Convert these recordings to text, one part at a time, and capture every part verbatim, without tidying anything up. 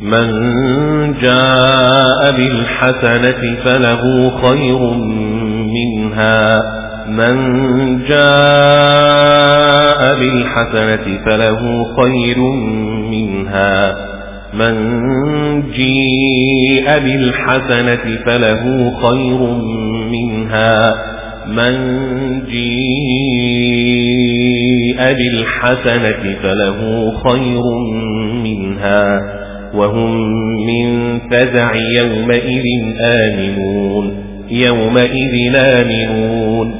من جاء بالحسنة فله خير منها من جاء بالحسنة فله خير منها من جيء بالحسنة فله خير منها من جيء بالحسنة فله خير منها وهم من فزع يومئذ آمنون يومئذ آمنون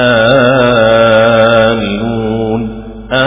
آمنون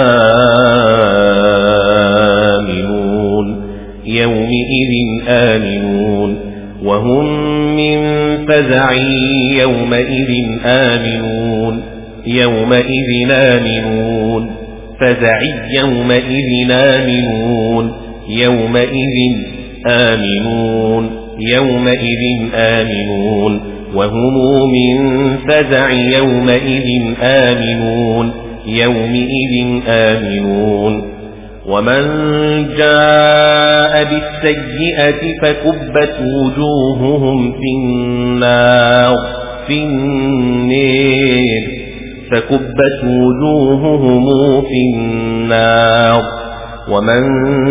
آمنون يومئذ آمنون وهم من فزع يومئذ آمنون يومئذ آمنون فزع يومئذ آمنون يومئذ آمنون يومئذ آمنون وهم من فزع يومئذ آمنون يومئذ آمنون ومن جاء بالسيئة فكبت وجوههم في النار في النار فكبت وجوههم في النار ومن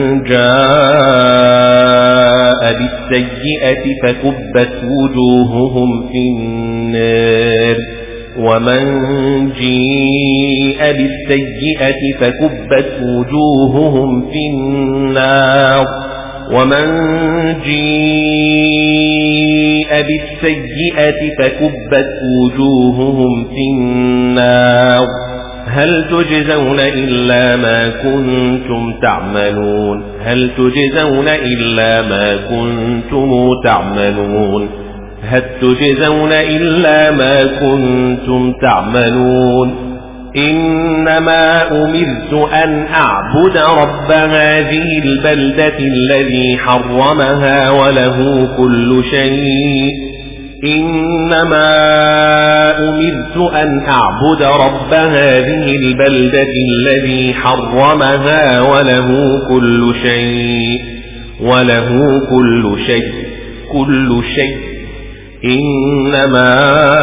جاء بالسيئة فكبت وجوههم في النار ومن جيء بالسيئة فكبت وجوههم في النار ومن جيء بالسيئة فكبت وجوههم في النار هل تجزون إلا ما كنتم تعملون هل تجزون إلا ما كنتم تعملون هل تجزون إلا ما كنتم تعملون إنما أمرت أن أعبد رب هذه البلدة الذي حرمها وله كل شيء إنما أمرت أن أعبد رب هذه البلدة الذي حرمها وله كل شيء وله كل شيء كل شيء إنما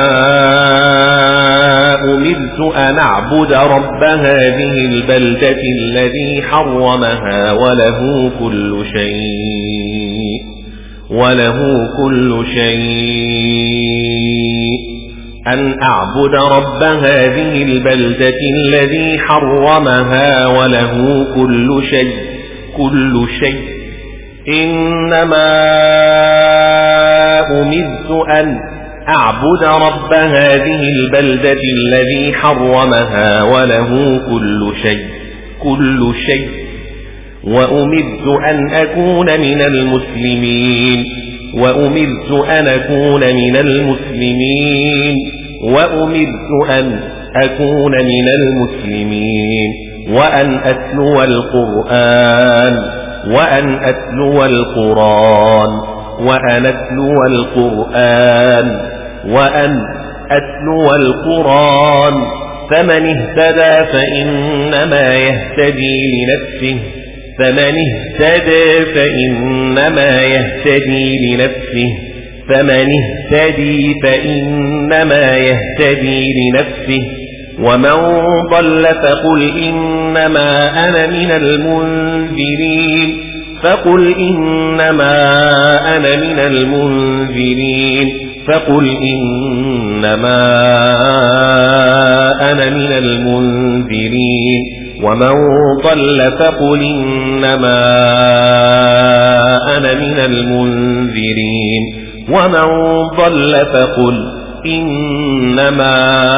أمرت أن أعبد رب هذه البلدة الذي حرمها وله كل شيء وله كل شيء أن أعبد رب هذه البلدة الذي حرمها وله كل شيء كل شيء إنما أمرت أن أعبد رب هذه البلدة الذي حرمها وله كل شيء كل شيء وأمرت أن أكون من المسلمين وأمرت أن أكون من المسلمين وأمرت أن أكون من المسلمين وأن أتلو القرآن وأن أتلو القرآن وأن أتلو القرآن وأن أتلو القرآن فمن اهتدى فإنما يهتدي لنفسه فمن اهتدى فإنما يهتدي لنفسه فمن اهتدي فإنما يهتدي لنفسه ومن ضل فقل إنما أنا من المنذرين فقل إنما أنا من المنذرين فقل إنما أنا من المنذرين ومن ضل فقل إنما أنا من المنذرين ومن ضل فقل إنما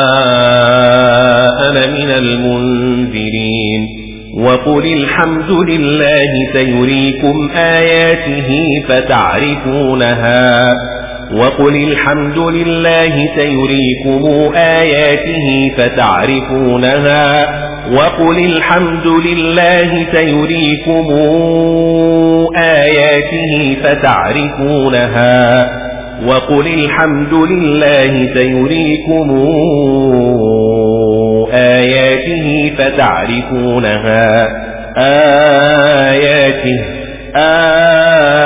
أنا من المنذرين وقل الحمد لله سيريكم آياته فتعرفونها وقل الحمد لله سيريكم آياته فتعرفونها وقل الحمد لله سيريكم آياته فتعرفونها وقل الحمد لله سيريكم آياته فتعرفونها آياته آياته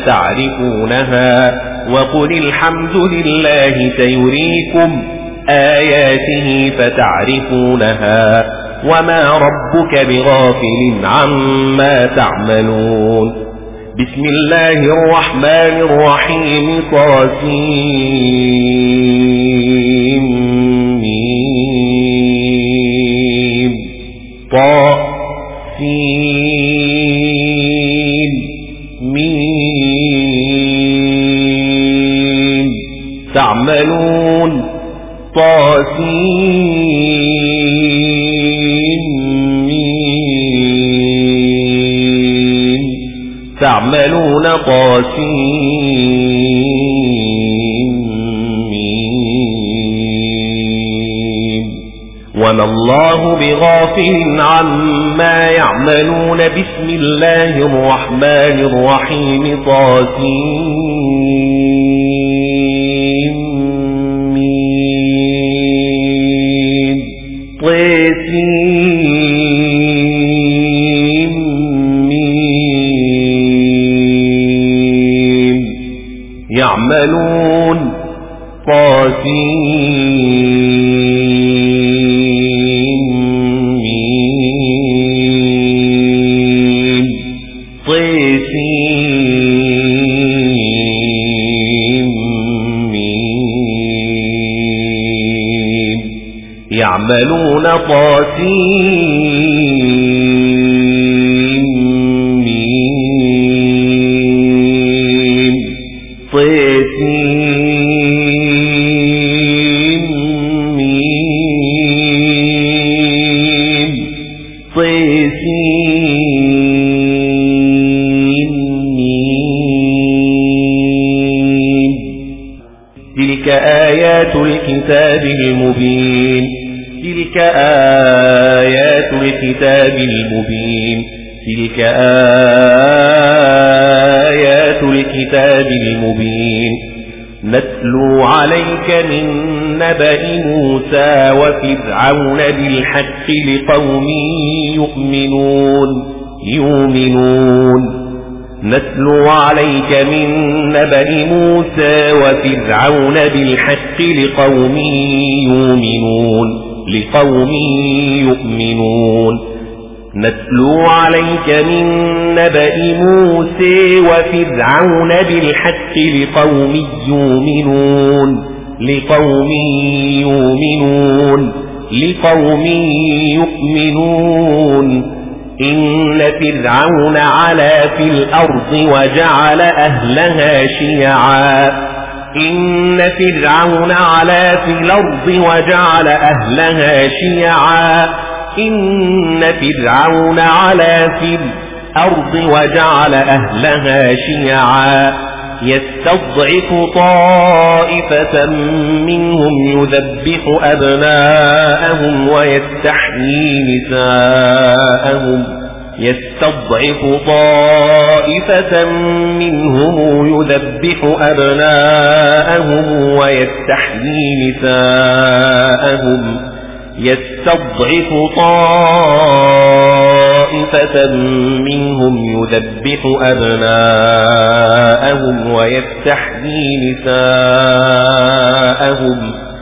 فتعرفونها وقل الحمد لله سيريكم آياته فتعرفونها وما ربك بغافل عما تعملون. بسم الله الرحمن الرحيم طاسيم ميم طاسيم ميم تعملون طاسيم ميم تعملون طاسيم ميم وما الله بغافل عما يعملون. بسم الله الرحمن الرحيم طاسيم ميم طاسيم ميم يعملون طاسيم ميم طاسيم ميم يعملون طاسيم ميم طاسيم ميم طاسيم ميم تلك آيات الكتاب المبين. تلك آيات الكتاب المبين تلك آيات الكتاب المبين نتلو عليك من نبأ موسى وفرعون بالحق لقوم يؤمنون يؤمنون نتلو عليك من نبأ موسى وفرعون بالحق لقوم يؤمنون لقوم يؤمنون نتلو عليك من نبأ موسى وفرعون بالحق لقوم يؤمنون لقوم يؤمنون لقوم يؤمنون إن فرعون علا في الأرض وجعل أهلها شيعا إن فرعون علا في الأرض وجعل أهلها شيعا إن فرعون علا في الأرض وجعل أهلها شيعا يستضعف طائفة منهم يذبح أبناءهم ويستحيي نساءهم يستضعف طائفة منهم يذبح أبناءهم ويستحيي نساءهم يستضعف طائفة منهم يذبح أبناءهم ويستحيي نساءهم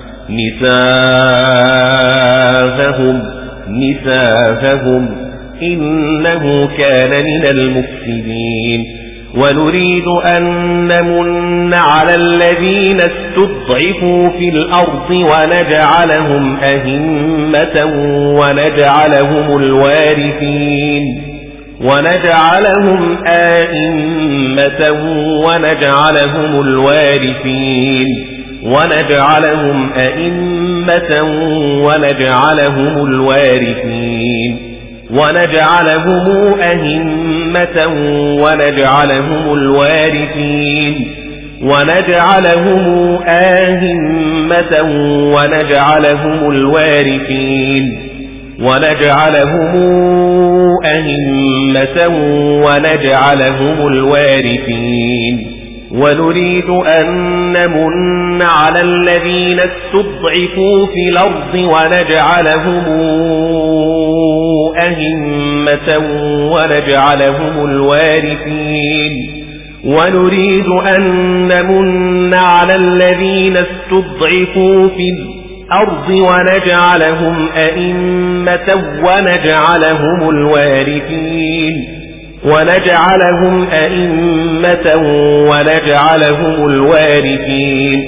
نساءهم نساءهم إنه كان من المفسدين. ونريد أن نمن على الذين استضعفوا في الأرض ونجعلهم أئمة ونجعلهم الوارثين ونجعلهم أئمة ونجعلهم الوارثين ونجعلهم أئمة ونجعلهم الوارثين ونجعلهم أئمة ونجعلهم الوارثين ونجعلهم أئمة ونجعلهم الوارثين ونجعلهم أئمة ونجعلهم الوارثين. ونريد أن نمن على الذين استضعفوا في الأرض ونجعلهم أئمة ونجعلهم الوارثين ونريد أن نمن على الذين استضعفوا في الأرض ونجعلهم أئمة ونجعلهم الوارثين ونجعلهم أئمة ونجعلهم الوارثين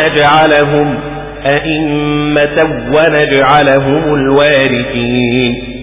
ونجعلهم أئمة ونجعلهم الوارثين